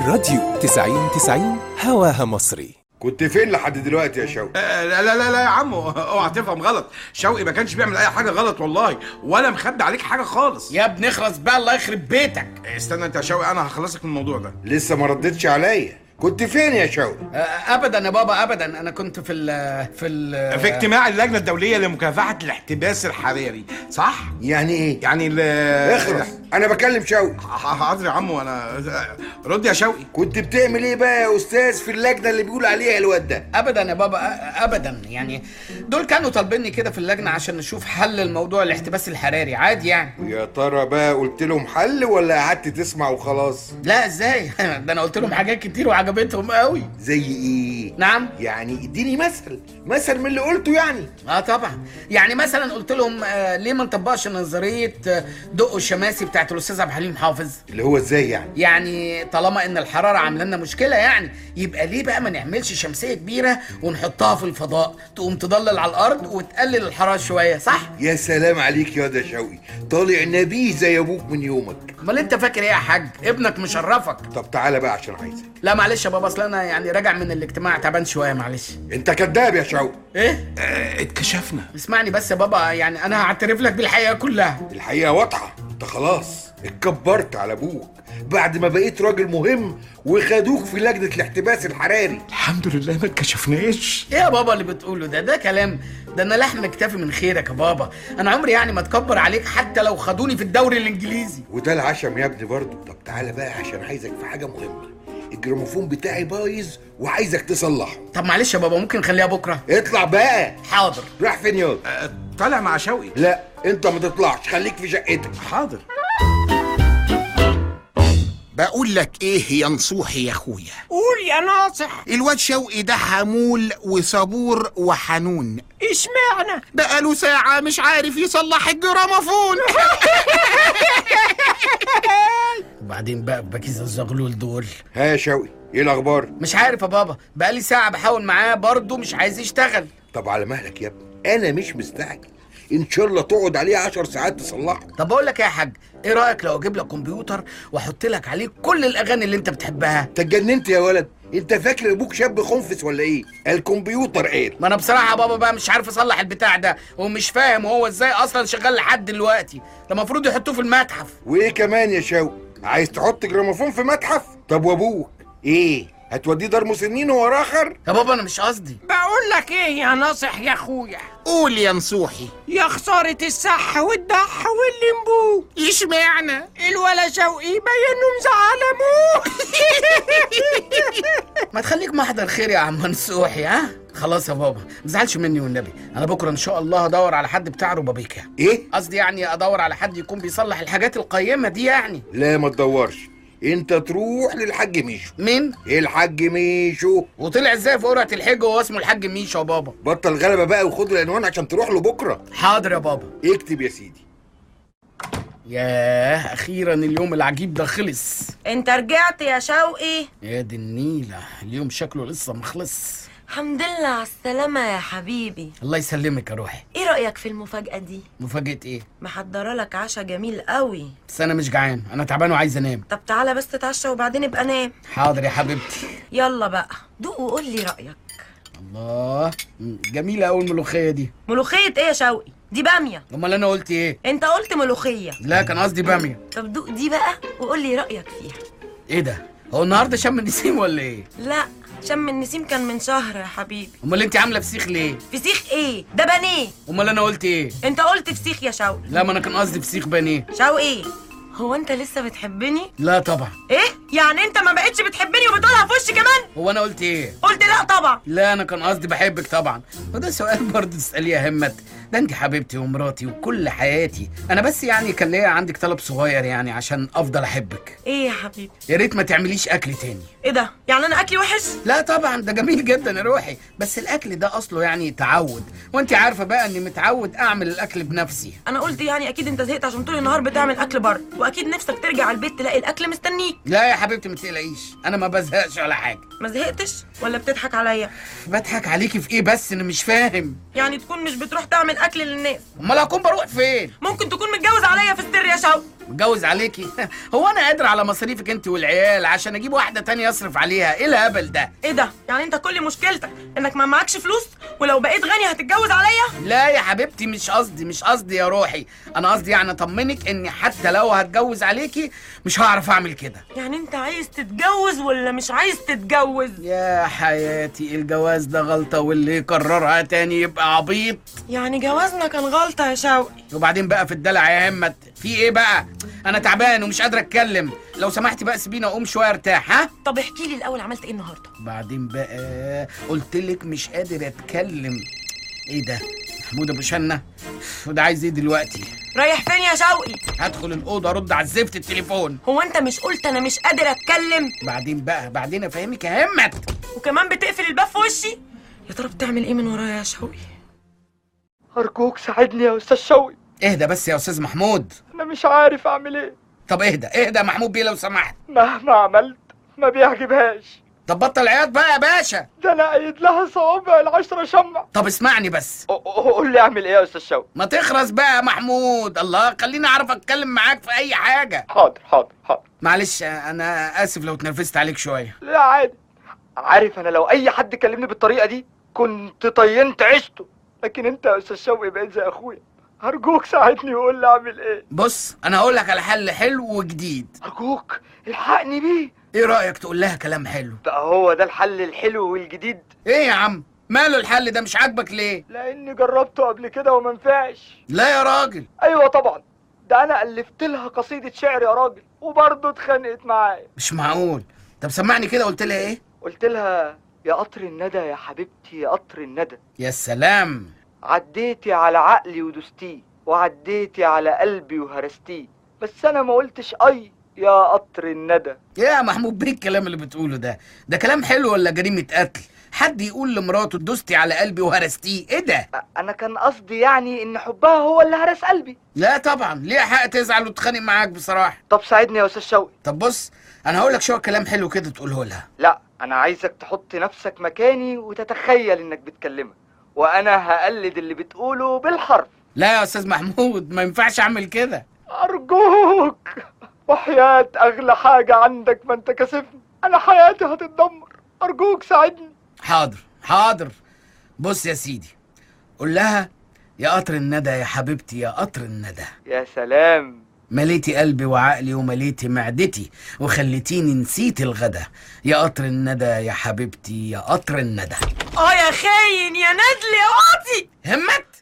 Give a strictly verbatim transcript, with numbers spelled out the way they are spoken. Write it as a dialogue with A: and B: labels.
A: الراديو تسعين تسعين هواها مصري.
B: كنت فين لحد دلوقتي يا شوقي؟
C: آه لا لا لا لا يا عم، اوعى تفهم غلط. شوقي ما كانش بيعمل اي حاجه غلط والله، ولا مخبي عليك حاجه خالص.
D: يا ابني اخلص بقى، الله يخرب بيتك.
C: استنى انت يا شوقي، انا هخلصك من الموضوع ده.
B: لسه ما ردتش عليا. كنت فين يا شوقي؟
D: ابدا يا بابا ابدا، انا كنت في ال في ال
C: في اجتماع اللجنه الدوليه لمكافحه الاحتباس الحراري. صح؟
B: يعني ايه؟
C: يعني ال
B: اخلص، انا بكلم شوقي.
C: حاضر يا عمو، انا رد يا شوقي.
B: كنت بتعمل ايه بقى يا استاذ في اللجنه اللي بيقول عليها الواد ده؟
D: ابدا يا بابا ابدا، يعني دول كانوا طالبيني كده في اللجنه عشان نشوف حل الموضوع الاحتباس الحراري، عادي يعني.
B: يا ترى بقى قلت لهم حل ولا قعدت تسمع وخلاص؟
D: لا ازاي؟ ده انا قلت لهم حاجات كتير وعجبتهم قوي.
B: زي ايه؟
D: نعم
B: يعني اديني مثل مثل من اللي قلته يعني.
D: اه طبعا، يعني مثلا قلت لهم آه ليه ما نطبقش نظريه آه دقوا الشماسي بتاعت الاستاذ عبد الحليم حافظ.
B: اللي هو ازاي يعني؟
D: يعني طالما ان الحراره عامله لنا مشكله، يعني يبقى ليه بقى ما نعملش شمسيه كبيره ونحطها في الفضاء تقوم تضلل على الارض وتقلل الحراره شويه، صح؟
B: يا سلام عليك يا ده شوقي، طالع نبيه زي ابوك من يومك.
D: امال انت فاكر ايه يا حاج؟ ابنك مشرفك.
B: طب تعالى بقى عشان عايزك.
D: لا معلش يا بابا، اصل انا يعني راجع من الاجتماع تعبان شويه، معلش.
B: انت كذاب يا شوقي.
D: ايه؟
C: اه اتكشفنا.
D: اسمعني بس يا بابا، يعني انا هعترف لك بالحقيقه كلها.
B: الحقيقه واضحه، انت خلاص اتكبرت على ابوك بعد ما بقيت راجل مهم وخدوك في لجنه الاحتباس الحراري.
C: الحمد لله ما اتكشفناش.
D: ايه يا بابا اللي بتقوله ده؟ ده كلام؟ ده انا لحم اكتفي من خيرك يا بابا. انا عمري يعني ما اتكبر عليك حتى لو خدوني في الدوري الانجليزي.
B: وده العشم يا ابني برضه. طب تعالى بقى عشان عايزك في حاجه مهمه. الجراموفون بتاعي بايظ وعايزك تصلحه.
D: طب معلش يا بابا، ممكن نخليها بكره؟
B: اطلع بقى.
D: حاضر.
B: راح فين ياض؟
C: اه طالع مع شوقي.
B: لا انت ما تطلعش، خليك في شقتك.
C: حاضر.
E: بقول لك ايه يا نصوحي يا اخويا؟
F: قول يا ناصح.
E: الواد شوقي ده حمول وصبور وحنون.
F: اشمعنى؟
E: بقاله ساعة مش عارف يصلح الجراموفون.
D: وبعدين بقى بكيس الزغلول دول.
B: ها يا شوقي، ايه الاخبار؟
D: مش عارف يا بابا، بقالي ساعة بحاول معاه برضه مش عايز يشتغل.
B: طب على مهلك يا ابني، انا مش مستعجل، ان شاء الله تقعد عليه عشر ساعات تصلحه.
D: طب بقول لك ايه يا حاج، ايه رايك لو اجيب لك كمبيوتر واحط لك عليه كل الاغاني اللي انت بتحبها؟
B: انت اتجننت يا ولد؟ انت فاكر ابوك شاب خنفس ولا ايه؟ الكمبيوتر ايه؟
D: ما انا بصراحه يا بابا بقى مش عارف اصلح البتاع ده، ومش فاهم هو ازاي اصلا شغال لحد دلوقتي. ده المفروض يحطوه في المتحف.
B: وايه كمان يا شوقي؟ عايز تحط جراموفون في متحف؟ طب وابوك ايه؟ هتوديه دار مسنين ورا اخر؟
D: يا بابا انا مش قصدي.
F: بقول لك ايه يا ناصح يا اخويا؟
E: قول يا نصوحي.
F: يا خسارة الصح والضح واللمبو.
E: اشمعنى؟
F: الولا شوقي بينه مزعل ابوه.
D: ما تخليك محضر خير يا عم نصوحي. ها خلاص يا بابا، ما تزعلش مني والنبي. انا بكره ان شاء الله هدور على حد بتاع ربابيكا.
B: ايه؟
D: قصدي يعني ادور على حد يكون بيصلح الحاجات القيمه دي يعني.
B: لا ما تدورش، انت تروح للحاج ميشو.
D: مين؟
B: الحاج ميشو.
D: وطلع ازاي في قرعه الحج وهو اسمه الحاج ميشو يا بابا؟
B: بطل غلبه بقى وخد العنوان عشان تروح له بكره.
D: حاضر يا بابا.
B: اكتب يا سيدي.
D: ياه اخيرا اليوم العجيب ده خلص.
G: انت رجعت يا شوقي؟
D: يا دي النيله، اليوم شكله لسه مخلص.
G: الحمد لله على السلامة يا حبيبي.
D: الله يسلمك يا روحي.
G: ايه رأيك في المفاجأة دي؟
D: مفاجأة ايه؟
G: محضرة لك عشا جميل قوي.
D: بس انا مش جعان، انا تعبان وعايز انام.
G: طب تعالى بس تتعشى وبعدين ابقى نام.
D: حاضر يا حبيبتي.
G: يلا بقى دوق وقول لي رأيك.
D: الله، جميلة قوي الملوخية دي.
G: ملوخية ايه يا شوقي؟ دي بامية.
D: امال انا قلت ايه؟
G: انت قلت ملوخية.
D: لا كان قصدي بامية.
G: طب دوق دي بقى وقول لي رأيك فيها.
D: ايه ده؟ هو النهارده شم النسيم ولا ايه؟
G: لا شم النسيم كان من شهر يا حبيبي.
D: امال انت عامله فسيخ ليه؟
G: فسيخ ايه؟ ده بانيه.
D: امال انا قلت ايه؟
G: انت قلت فسيخ يا شوقي.
D: لا ما انا كان قصدي فسيخ بانيه.
G: شوقي هو انت لسه بتحبني؟
D: لا طبعا.
G: ايه؟ يعني انت ما بقتش بتحبني وبتقولها في وشي كمان؟
D: هو انا قلت ايه؟
G: قلت لا طبعا.
D: لا انا كان قصدي بحبك طبعا. وده سؤال برضه تساليه يا همت؟ ده انت حبيبتي ومراتي وكل حياتي. انا بس يعني كان ليا عندك طلب صغير يعني عشان افضل احبك.
G: ايه يا حبيبي؟
D: يا ريت ما تعمليش اكل تاني.
G: ايه ده؟ يعني انا اكلي وحش؟
D: لا طبعا ده جميل جدا يا روحي، بس الاكل ده اصله يعني تعود، وانت عارفه بقى اني متعود اعمل الاكل بنفسي.
G: انا قلت يعني اكيد انت زهقت عشان طول النهار بتعمل اكل بره، واكيد نفسك ترجع البيت تلاقي الاكل مستنيك.
D: لا يا حبيبتي ما تقلقيش، انا ما بزهقش ولا حاجه.
G: ما زهقتش ولا بتضحك عليا؟
D: بضحك عليكي في ايه بس؟ انا مش فاهم.
G: يعني تكون مش بتروح تعمل اكل للناس؟
D: امال هكون بروح فين؟
G: ممكن تكون متجوز عليا في السر يا شوقي.
D: متجوز عليكي؟ هو انا قادر على مصاريفك انت والعيال عشان اجيب واحده تانية اصرف عليها؟ ايه الهبل ده؟
G: ايه ده؟ يعني انت كل مشكلتك انك ما معكش فلوس، ولو بقيت غني هتتجوز عليا؟
D: لا يا حبيبتي، مش قصدي مش قصدي يا روحي. انا قصدي يعني اطمنك اني حتى لو هتجوز عليكي مش هعرف اعمل كده.
G: يعني انت عايز تتجوز ولا مش عايز تتجوز؟
D: يا حياتي الجواز ده غلطه، واللي يكررها تاني يبقى عبيط.
G: يعني جوازنا كان غلطه يا شوقي.
D: وبعدين بقى في الدلع يا همت، في ايه بقى؟ انا تعبان ومش قادر اتكلم، لو سمحتي بقى سيبيني اقوم شويه ارتاح. ها؟
G: طب احكي لي الاول عملت ايه النهارده؟
D: بعدين بقى قلت لك مش قادر اتكلم. ايه ده؟ محمود ابو شنه؟ وده عايز ايه دلوقتي؟
G: رايح فين يا شوقي؟
D: هدخل الاوضه ارد على الزفت التليفون.
G: هو انت مش قلت انا مش قادر اتكلم؟
D: بعدين بقى بعدين افهمك يا همت.
G: وكمان بتقفل الباب في وشي؟ يا ترى بتعمل ايه من ورايا يا شوقي؟
H: أرجوك ساعدني يا أستاذ شوقي.
D: اهدى بس يا استاذ محمود.
H: أنا مش عارف أعمل إيه.
D: طب اهدى اهدى يا محمود بيه لو سمحت.
H: مهما عملت ما بيعجبهاش.
D: طب بطل عياط بقى يا باشا.
H: ده أنا قايد لها صوابع العشرة شمع.
D: طب اسمعني بس.
H: قول لي أعمل إيه يا أستاذ شوقي؟
D: ما تخرس بقى يا محمود، الله خليني أعرف أتكلم معاك في أي حاجة.
H: حاضر حاضر حاضر.
D: معلش أنا آسف لو اتنرفزت عليك شوية.
H: لا عادي. عارف أنا لو أي حد كلمني بالطريقة دي كنت طينت عشته، لكن أنت يا أستاذ شوقي بقيت زي أخويا. أرجوك ساعدني وقول لي أعمل إيه.
D: بص أنا هقول لك على حل حلو وجديد.
H: أرجوك الحقني بيه.
D: إيه رأيك تقول لها كلام حلو؟
H: بقى هو ده الحل الحلو والجديد؟
D: إيه يا عم؟ ماله الحل ده مش عاجبك ليه؟
H: لأني جربته قبل كده ومنفعش.
D: لا يا راجل.
H: أيوة طبعا، ده أنا ألفت لها قصيدة شعر يا راجل وبرضه اتخانقت معايا.
D: مش معقول. طب سمعني كده، قلت لها إيه؟
H: قلت لها يا قطر الندى يا حبيبتي يا قطر الندى.
D: يا سلام.
H: عديتي على عقلي ودستيه، وعديتي على قلبي وهرستيه، بس أنا ما قلتش أي يا قطر الندى.
D: يا محمود بيه الكلام اللي بتقوله ده ده كلام حلو ولا جريمة قتل؟ حد يقول لمراته دوستي على قلبي وهرستيه؟ ايه ده؟
H: انا كان قصدي يعني ان حبها هو اللي هرس قلبي.
D: لا طبعا، ليه حق تزعل وتتخانق معاك بصراحة.
H: طب ساعدني يا استاذ شوقي.
D: طب بص انا هقول لك شوية كلام حلو كده تقوله لها.
H: لا انا عايزك تحط نفسك مكاني وتتخيل انك بتكلمها، وانا هقلد اللي بتقوله بالحرف.
D: لا يا استاذ محمود ما ينفعش اعمل كده.
H: ارجوك وحياة اغلى حاجة عندك ما انت كاسفني، انا حياتي هتتدمر، ارجوك ساعدني.
D: حاضر حاضر. بص يا سيدي، قول لها يا قطر الندى يا حبيبتي يا قطر الندى.
H: يا سلام.
D: مليتي قلبي وعقلي ومليتي معدتي وخليتيني نسيت الغدا، يا قطر الندى يا حبيبتي يا قطر الندى.
G: اه يا خاين يا ندل يا واطي.
D: همت